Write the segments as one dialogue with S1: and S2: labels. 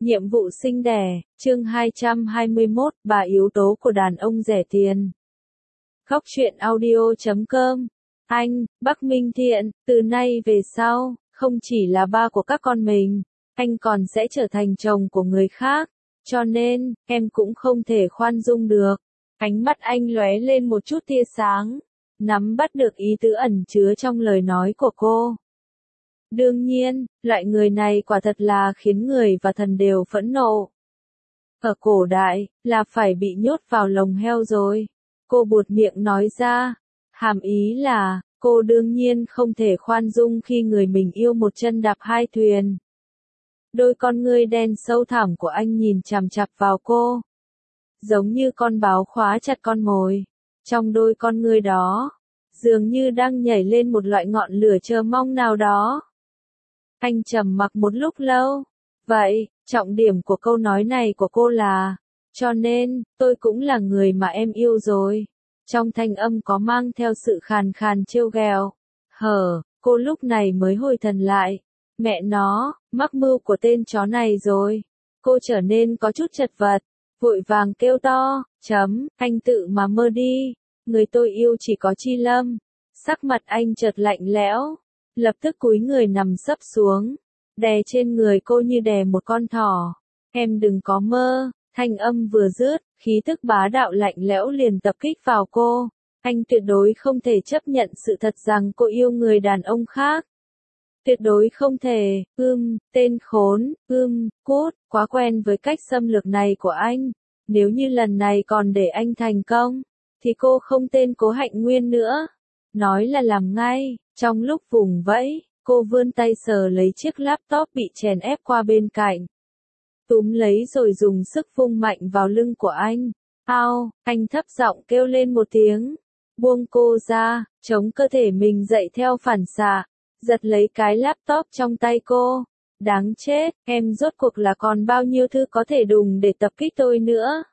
S1: Nhiệm vụ sinh đẻ, chương 221, 3 yếu tố của đàn ông rẻ tiền. Góc truyện audio.com. Anh, Bắc Minh Thiện, từ nay về sau, không chỉ là ba của các con mình, anh còn sẽ trở thành chồng của người khác. Cho nên, em cũng không thể khoan dung được. Ánh mắt anh lóe lên một chút tia sáng, nắm bắt được ý tứ ẩn chứa trong lời nói của cô. Đương nhiên, loại người này quả thật là khiến người và thần đều phẫn nộ. Ở cổ đại, là phải bị nhốt vào lồng heo rồi. Cô buột miệng nói ra. Hàm ý là, cô đương nhiên không thể khoan dung khi người mình yêu một chân đạp hai thuyền. Đôi con ngươi đen sâu thẳm của anh nhìn chằm chằm vào cô. Giống như con báo khóa chặt con mồi. Trong đôi con ngươi đó, dường như đang nhảy lên một loại ngọn lửa chờ mong nào đó. Anh trầm mặc một lúc lâu. Vậy, trọng điểm của câu nói này của cô là, cho nên, tôi cũng là người mà em yêu rồi. Trong thanh âm có mang theo sự khàn khàn trêu ghẹo. Cô lúc này mới hồi thần lại. Mẹ nó, mắc mưu của tên chó này rồi. Cô trở nên có chút chật vật, vội vàng kêu to, anh tự mà mơ đi. Người tôi yêu chỉ có Chi Lâm. Sắc mặt anh chợt lạnh lẽo. Lập tức cúi người nằm sấp xuống, đè trên người cô như đè một con thỏ. Em đừng có mơ, thanh âm vừa dứt, khí tức bá đạo lạnh lẽo liền tập kích vào cô. Anh tuyệt đối không thể chấp nhận sự thật rằng cô yêu người đàn ông khác. Tuyệt đối không thể, tên khốn, cút, quá quen với cách xâm lược này của anh. Nếu như lần này còn để anh thành công, thì cô không tên Cố Hạnh Nguyên nữa. Nói là làm ngay. Trong lúc vùng vẫy, cô vươn tay sờ lấy chiếc laptop bị chèn ép qua bên cạnh. Túm lấy rồi dùng sức vung mạnh vào lưng của anh. Ao, anh thấp giọng kêu lên một tiếng. Buông cô ra, chống cơ thể mình dậy theo phản xạ, giật lấy cái laptop trong tay cô. Đáng chết, em rốt cuộc là còn bao nhiêu thứ có thể đùng để tập kích tôi nữa.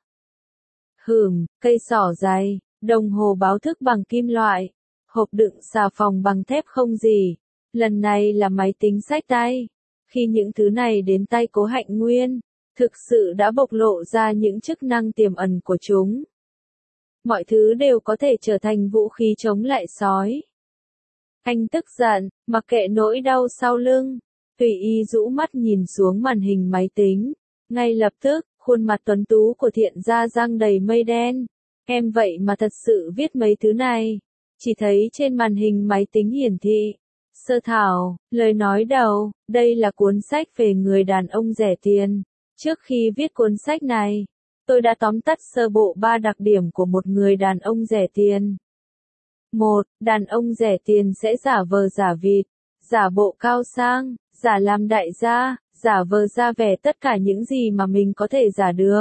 S1: Cây xỏ dày, đồng hồ báo thức bằng kim loại. Hộp đựng xà phòng bằng thép không gì. Lần này là máy tính xách tay. Khi những thứ này đến tay Cố Hạnh Nguyên, thực sự đã bộc lộ ra những chức năng tiềm ẩn của chúng. Mọi thứ đều có thể trở thành vũ khí chống lại sói. Anh tức giận, mặc kệ nỗi đau sau lưng, tùy ý rũ mắt nhìn xuống màn hình máy tính. Ngay lập tức, khuôn mặt tuấn tú của Thiện Gia răng đầy mây đen. Em vậy mà thật sự viết mấy thứ này. Chỉ thấy trên màn hình máy tính hiển thị. Sơ thảo, lời nói đầu, đây là cuốn sách về người đàn ông rẻ tiền. Trước khi viết cuốn sách này, tôi đã tóm tắt sơ bộ 3 đặc điểm của một người đàn ông rẻ tiền. 1. Đàn ông rẻ tiền sẽ giả vờ giả vịt, giả bộ cao sang, giả làm đại gia, giả vờ ra vẻ tất cả những gì mà mình có thể giả được.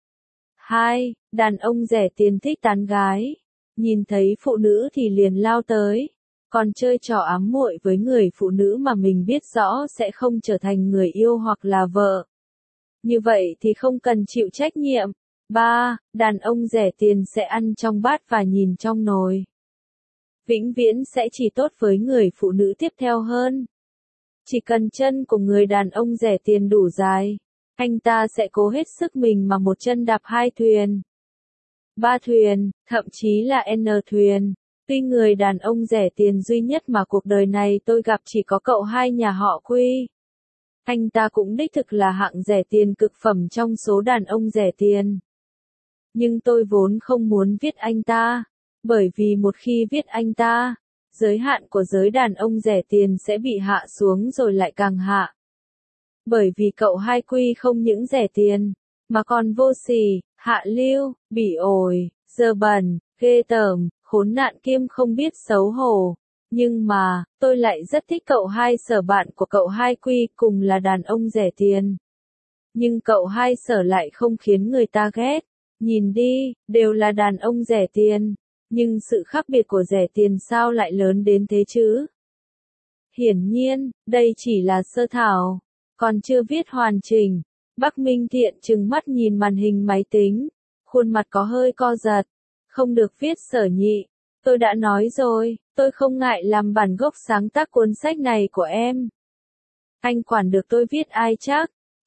S1: 2. Đàn ông rẻ tiền thích tán gái. Nhìn thấy phụ nữ thì liền lao tới, còn chơi trò ám muội với người phụ nữ mà mình biết rõ sẽ không trở thành người yêu hoặc là vợ. Như vậy thì không cần chịu trách nhiệm. 3. Đàn ông rẻ tiền sẽ ăn trong bát và nhìn trong nồi. Vĩnh viễn sẽ chỉ tốt với người phụ nữ tiếp theo hơn. Chỉ cần chân của người đàn ông rẻ tiền đủ dài, anh ta sẽ cố hết sức mình mà một chân đạp hai thuyền. 3 thuyền, thậm chí là N thuyền. Tuy người đàn ông rẻ tiền duy nhất mà cuộc đời này tôi gặp chỉ có cậu hai nhà họ Quy. Anh ta cũng đích thực là hạng rẻ tiền cực phẩm trong số đàn ông rẻ tiền. Nhưng tôi vốn không muốn viết anh ta, bởi vì một khi viết anh ta, giới hạn của giới đàn ông rẻ tiền sẽ bị hạ xuống rồi lại càng hạ. Bởi vì cậu hai Quy không những rẻ tiền, mà còn vô sỉ, hạ lưu, bỉ ổi, dơ bẩn, ghê tởm, khốn nạn kiêm không biết xấu hổ. Nhưng mà, tôi lại rất thích cậu hai Sở, bạn của cậu hai Quy, cùng là đàn ông rẻ tiền. Nhưng cậu hai Sở lại không khiến người ta ghét. Nhìn đi, đều là đàn ông rẻ tiền. Nhưng sự khác biệt của rẻ tiền sao lại lớn đến thế chứ? Hiển nhiên, đây chỉ là sơ thảo, còn chưa viết hoàn chỉnh. Bắc Minh Thiện trừng mắt nhìn màn hình máy tính, khuôn mặt có hơi co giật. Không được viết Sở nhị. Tôi đã nói rồi, tôi không ngại làm bản gốc sáng tác cuốn sách này của em. Anh quản được tôi viết ai chắc.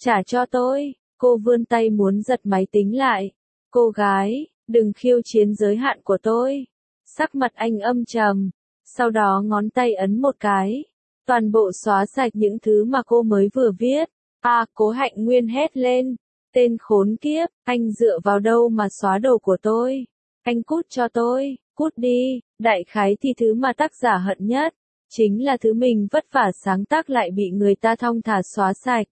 S1: trả cho tôi. Cô vươn tay muốn giật máy tính lại. Cô gái, đừng khiêu chiến giới hạn của tôi. Sắc mặt anh âm trầm. Sau đó ngón tay ấn một cái. Toàn bộ xóa sạch những thứ mà cô mới vừa viết. Cố Hạnh Nguyên hét lên. Tên khốn kiếp, anh dựa vào đâu mà xóa đồ của tôi? Anh cút cho tôi, cút đi. Đại khái thì thứ mà tác giả hận nhất, chính là thứ mình vất vả sáng tác lại bị người ta thong thả xóa sạch.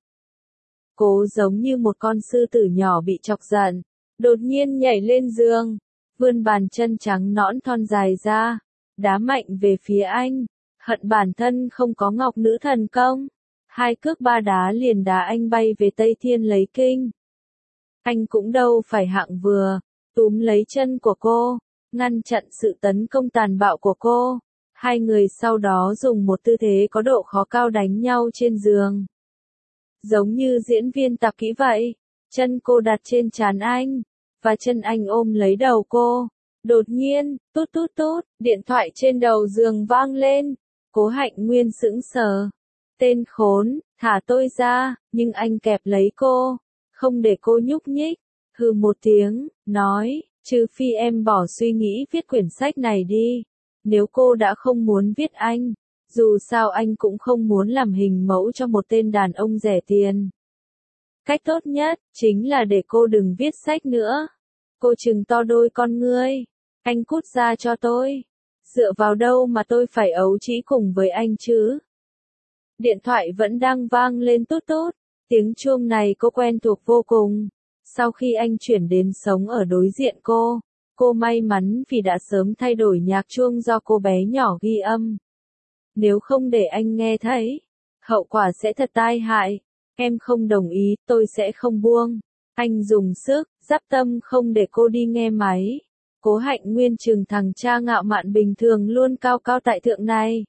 S1: Cô giống như một con sư tử nhỏ bị chọc giận, đột nhiên nhảy lên giường, vươn bàn chân trắng nõn thon dài ra, đá mạnh về phía anh, hận bản thân không có ngọc nữ thần công. 2 cước 3 đá liền đá anh bay về Tây Thiên lấy kinh. Anh cũng đâu phải hạng vừa, túm lấy chân của cô, ngăn chặn sự tấn công tàn bạo của cô. Hai người sau đó dùng một tư thế có độ khó cao đánh nhau trên giường. Giống như diễn viên tạp kỹ vậy, chân cô đặt trên trán anh, và chân anh ôm lấy đầu cô. Đột nhiên, tút tút tút, điện thoại trên đầu giường vang lên. Cố Hạnh Nguyên sững sờ. Tên khốn, thả tôi ra, nhưng anh kẹp lấy cô, không để cô nhúc nhích. Hừ một tiếng, nói, trừ phi em bỏ suy nghĩ viết quyển sách này đi. Nếu cô đã không muốn viết anh, dù sao anh cũng không muốn làm hình mẫu cho một tên đàn ông rẻ tiền. Cách tốt nhất, chính là để cô đừng viết sách nữa. Cô trừng to đôi con ngươi. Anh cút ra cho tôi. Dựa vào đâu mà tôi phải ấu trĩ cùng với anh chứ? Điện thoại vẫn đang vang lên tút tút. Tiếng chuông này cô quen thuộc vô cùng. Sau khi anh chuyển đến sống ở đối diện cô may mắn vì đã sớm thay đổi nhạc chuông do cô bé nhỏ ghi âm. Nếu không để anh nghe thấy, hậu quả sẽ thật tai hại. Em không đồng ý, tôi sẽ không buông. Anh dùng sức, giáp tâm không để cô đi nghe máy. Cố Hạnh Nguyên trừng thằng cha ngạo mạn bình thường luôn cao cao tại thượng này.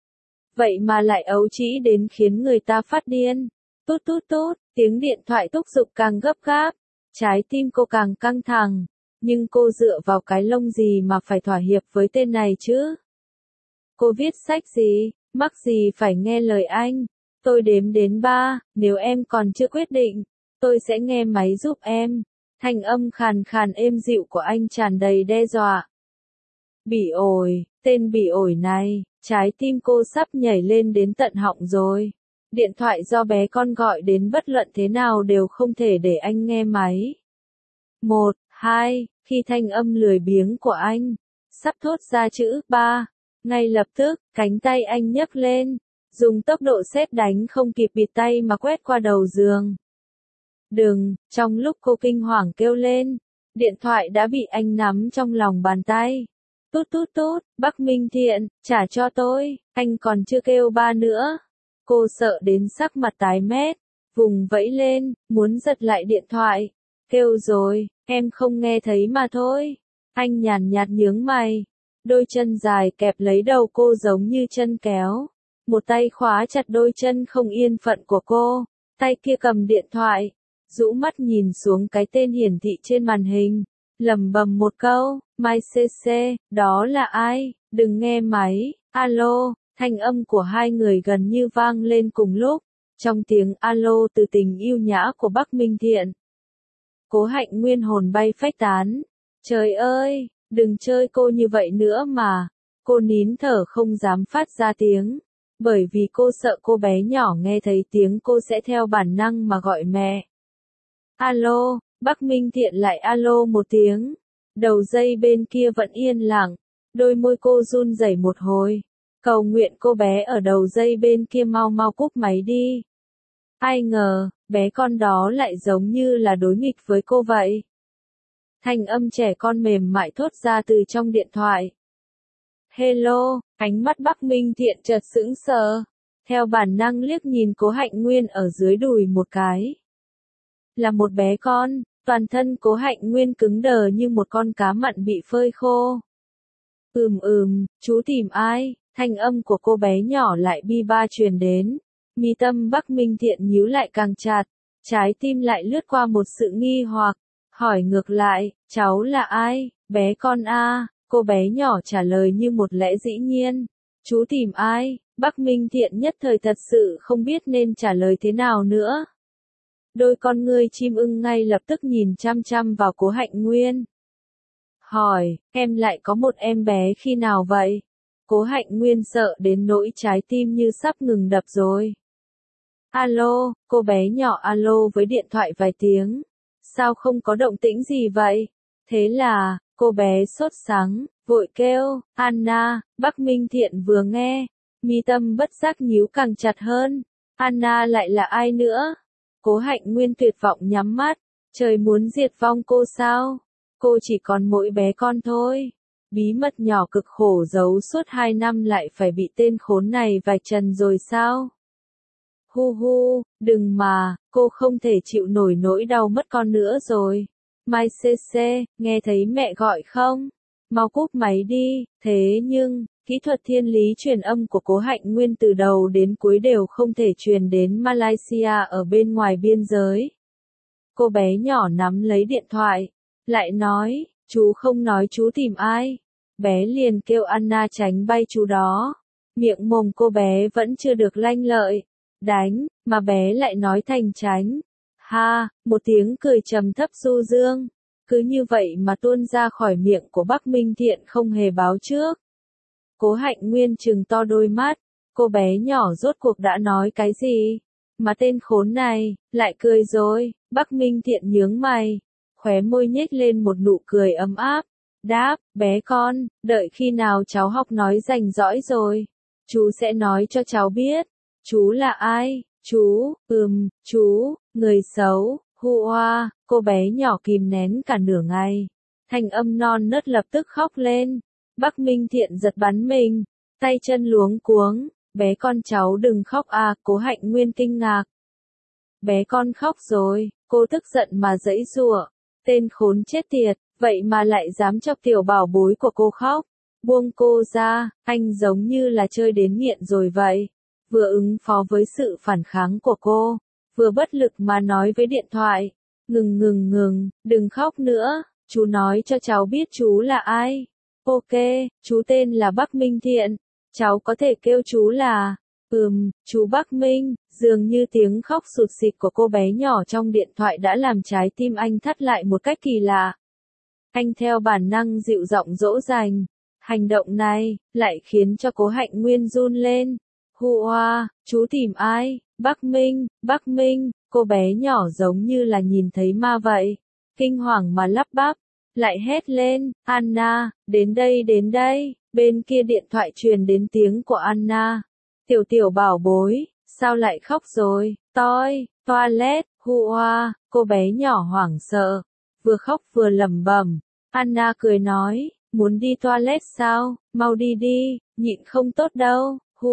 S1: Vậy mà lại ấu trĩ đến khiến người ta phát điên. Tút tút tút, tiếng điện thoại thúc giục càng gấp gáp. Trái tim cô càng căng thẳng. Nhưng cô dựa vào cái lông gì mà phải thỏa hiệp với tên này chứ? Cô viết sách gì, mắc gì phải nghe lời anh? Tôi đếm đến 3, nếu em còn chưa quyết định, tôi sẽ nghe máy giúp em. Thanh âm khàn khàn êm dịu của anh tràn đầy đe dọa. Bỉ ổi, tên bỉ ổi này, trái tim cô sắp nhảy lên đến tận họng rồi. Điện thoại do bé con gọi đến bất luận thế nào đều không thể để anh nghe máy. 1, 2, khi thanh âm lười biếng của anh sắp thốt ra chữ 3, ngay lập tức, cánh tay anh nhấc lên, dùng tốc độ sét đánh không kịp bịt tay mà quét qua đầu giường. Đừng, trong lúc cô kinh hoàng kêu lên, điện thoại đã bị anh nắm trong lòng bàn tay. Tút tút tút, Bắc Minh Thiện, trả cho tôi, anh còn chưa kêu 3 nữa. Cô sợ đến sắc mặt tái mét, vùng vẫy lên, muốn giật lại điện thoại. Kêu rồi, em không nghe thấy mà thôi. Anh nhàn nhạt nhướng mày. Đôi chân dài kẹp lấy đầu cô giống như chân kéo. Một tay khóa chặt đôi chân không yên phận của cô. Tay kia cầm điện thoại. Rũ mắt nhìn xuống cái tên hiển thị trên màn hình. Lẩm bẩm một câu, Mai CC, đó là ai? Đừng nghe máy. Alo, thanh âm của hai người gần như vang lên cùng lúc. Trong tiếng alo từ tình yêu nhã của Bắc Minh Thiện. Cố Hạnh Nguyên hồn bay phách tán. Trời ơi, đừng chơi cô như vậy nữa mà. Cô nín thở không dám phát ra tiếng. Bởi vì cô sợ cô bé nhỏ nghe thấy tiếng cô sẽ theo bản năng mà gọi mẹ. Alo, Bắc Minh Thiện lại alo một tiếng. Đầu dây bên kia vẫn yên lặng. Đôi môi cô run rẩy một hồi. Cầu nguyện cô bé ở đầu dây bên kia mau mau cúp máy đi. Ai ngờ, bé con đó lại giống như là đối nghịch với cô vậy. Thanh âm trẻ con mềm mại thốt ra từ trong điện thoại. Hello, ánh mắt Bắc Minh Thiện chợt sững sờ. Theo bản năng liếc nhìn Cố Hạnh Nguyên ở dưới đùi một cái. Là một bé con, toàn thân Cố Hạnh Nguyên cứng đờ như một con cá mặn bị phơi khô. Chú tìm ai? Thanh âm của cô bé nhỏ lại bi ba truyền đến. Mi tâm Bắc Minh Thiện nhíu lại càng chặt, trái tim lại lướt qua một sự nghi hoặc, hỏi ngược lại, cháu là ai, bé con a? Cô bé nhỏ trả lời như một lẽ dĩ nhiên, chú tìm ai? Bắc Minh Thiện nhất thời thật sự không biết nên trả lời thế nào nữa. đôi con ngươi chim ưng ngay lập tức nhìn chăm chăm vào Cố Hạnh Nguyên. Hỏi, em lại có một em bé khi nào vậy? Cố Hạnh Nguyên sợ đến nỗi trái tim như sắp ngừng đập rồi. Alo, cô bé nhỏ alo với điện thoại vài tiếng. Sao không có động tĩnh gì vậy? Thế là, cô bé sốt sắng, vội kêu, Anna. Bắc Minh Thiện vừa nghe, mi tâm bất giác nhíu càng chặt hơn. Anna lại là ai nữa? Cố Hạnh Nguyên tuyệt vọng nhắm mắt. Trời muốn diệt vong cô sao? Cô chỉ còn mỗi bé con thôi. Bí mật nhỏ cực khổ giấu suốt 2 năm lại phải bị tên khốn này vạch trần rồi sao? Hu hu, đừng mà, cô không thể chịu nổi nỗi đau mất con nữa rồi. Mai CC, nghe thấy mẹ gọi không? Mau cúp máy đi. Thế nhưng, kỹ thuật thiên lý truyền âm của Cố Hạnh Nguyên từ đầu đến cuối đều không thể truyền đến Malaysia ở bên ngoài biên giới. Cô bé nhỏ nắm lấy điện thoại, lại nói, chú không nói chú tìm ai. Bé liền kêu Anna tránh bay chú đó. Miệng mồm cô bé vẫn chưa được lanh lợi. Đánh, mà bé lại nói thành tránh. Ha, một tiếng cười trầm thấp du dương. Cứ như vậy mà tuôn ra khỏi miệng của Bắc Minh Thiện không hề báo trước. Cố Hạnh Nguyên trừng to đôi mắt. Cô bé nhỏ rốt cuộc đã nói cái gì? Mà tên khốn này, lại cười rồi. Bắc Minh Thiện nhướng mày. Khóe môi nhếch lên một nụ cười ấm áp. Đáp, bé con, đợi khi nào cháu học nói rành rõi rồi. Chú sẽ nói cho cháu biết. Chú là ai? Chú, chú, người xấu, hua, cô bé nhỏ kìm nén cả nửa ngày. Thanh âm non nớt lập tức khóc lên. Bắc Minh Thiện giật bắn mình, tay chân luống cuống. Bé con cháu đừng khóc à, Cố Hạnh Nguyên kinh ngạc. Bé con khóc rồi, cô tức giận mà giãy giụa. Tên khốn chết tiệt, vậy mà lại dám chọc tiểu bảo bối của cô khóc. Buông cô ra, anh giống như là chơi đến nghiện rồi vậy. Vừa ứng phó với sự phản kháng của cô, vừa bất lực mà nói với điện thoại. Ngừng, đừng khóc nữa, chú nói cho cháu biết chú là ai. Ok, chú tên là Bắc Minh Thiện, cháu có thể kêu chú là, chú Bắc Minh. Dường như tiếng khóc sụt sịt của cô bé nhỏ trong điện thoại đã làm trái tim anh thắt lại một cách kỳ lạ. Anh theo bản năng dịu giọng dỗ dành. Hành động này, lại khiến cho Cố Hạnh Nguyên run lên. Hua, chú tìm ai? Bắc Minh, cô bé nhỏ giống như là nhìn thấy ma vậy. Kinh hoàng mà lắp bắp, lại hét lên, Anna, đến đây, bên kia điện thoại truyền đến tiếng của Anna. Tiểu bảo bối, sao lại khóc rồi, toilet, hua, cô bé nhỏ hoảng sợ, vừa khóc vừa lẩm bẩm. Anna cười nói, muốn đi toilet sao, mau đi đi, nhịn không tốt đâu.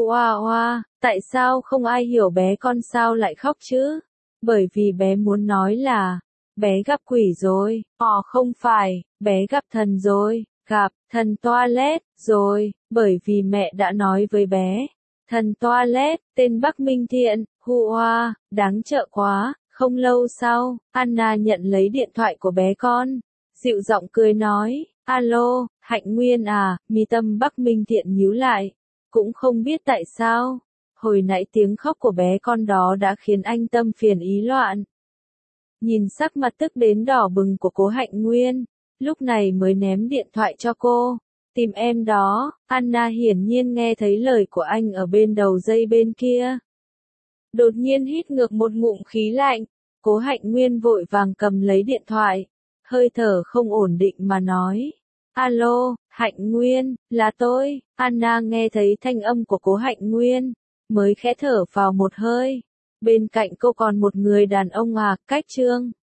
S1: Hua, tại sao không ai hiểu bé con sao lại khóc chứ? Bởi vì bé muốn nói là, bé gặp quỷ rồi. Không phải, bé gặp thần rồi, gặp thần toilet rồi, bởi vì mẹ đã nói với bé. Thần toilet, tên Bắc Minh Thiện, hua, đáng trợ quá. Không lâu sau, Anna nhận lấy điện thoại của bé con, dịu giọng cười nói, alo, Hạnh Nguyên à, mi tâm Bắc Minh Thiện nhíu lại. Cũng không biết tại sao, hồi nãy tiếng khóc của bé con đó đã khiến anh tâm phiền ý loạn. Nhìn sắc mặt tức đến đỏ bừng của Cố Hạnh Nguyên, lúc này mới ném điện thoại cho cô. Tìm em đó. Anna hiển nhiên nghe thấy lời của anh ở bên đầu dây bên kia. Đột nhiên hít ngược một ngụm khí lạnh, Cố Hạnh Nguyên vội vàng cầm lấy điện thoại, hơi thở không ổn định mà nói. Alo, Hạnh Nguyên, là tôi. Anna nghe thấy thanh âm của Cố Hạnh Nguyên, mới khẽ thở vào một hơi. Bên cạnh cô còn một người đàn ông cách Trương.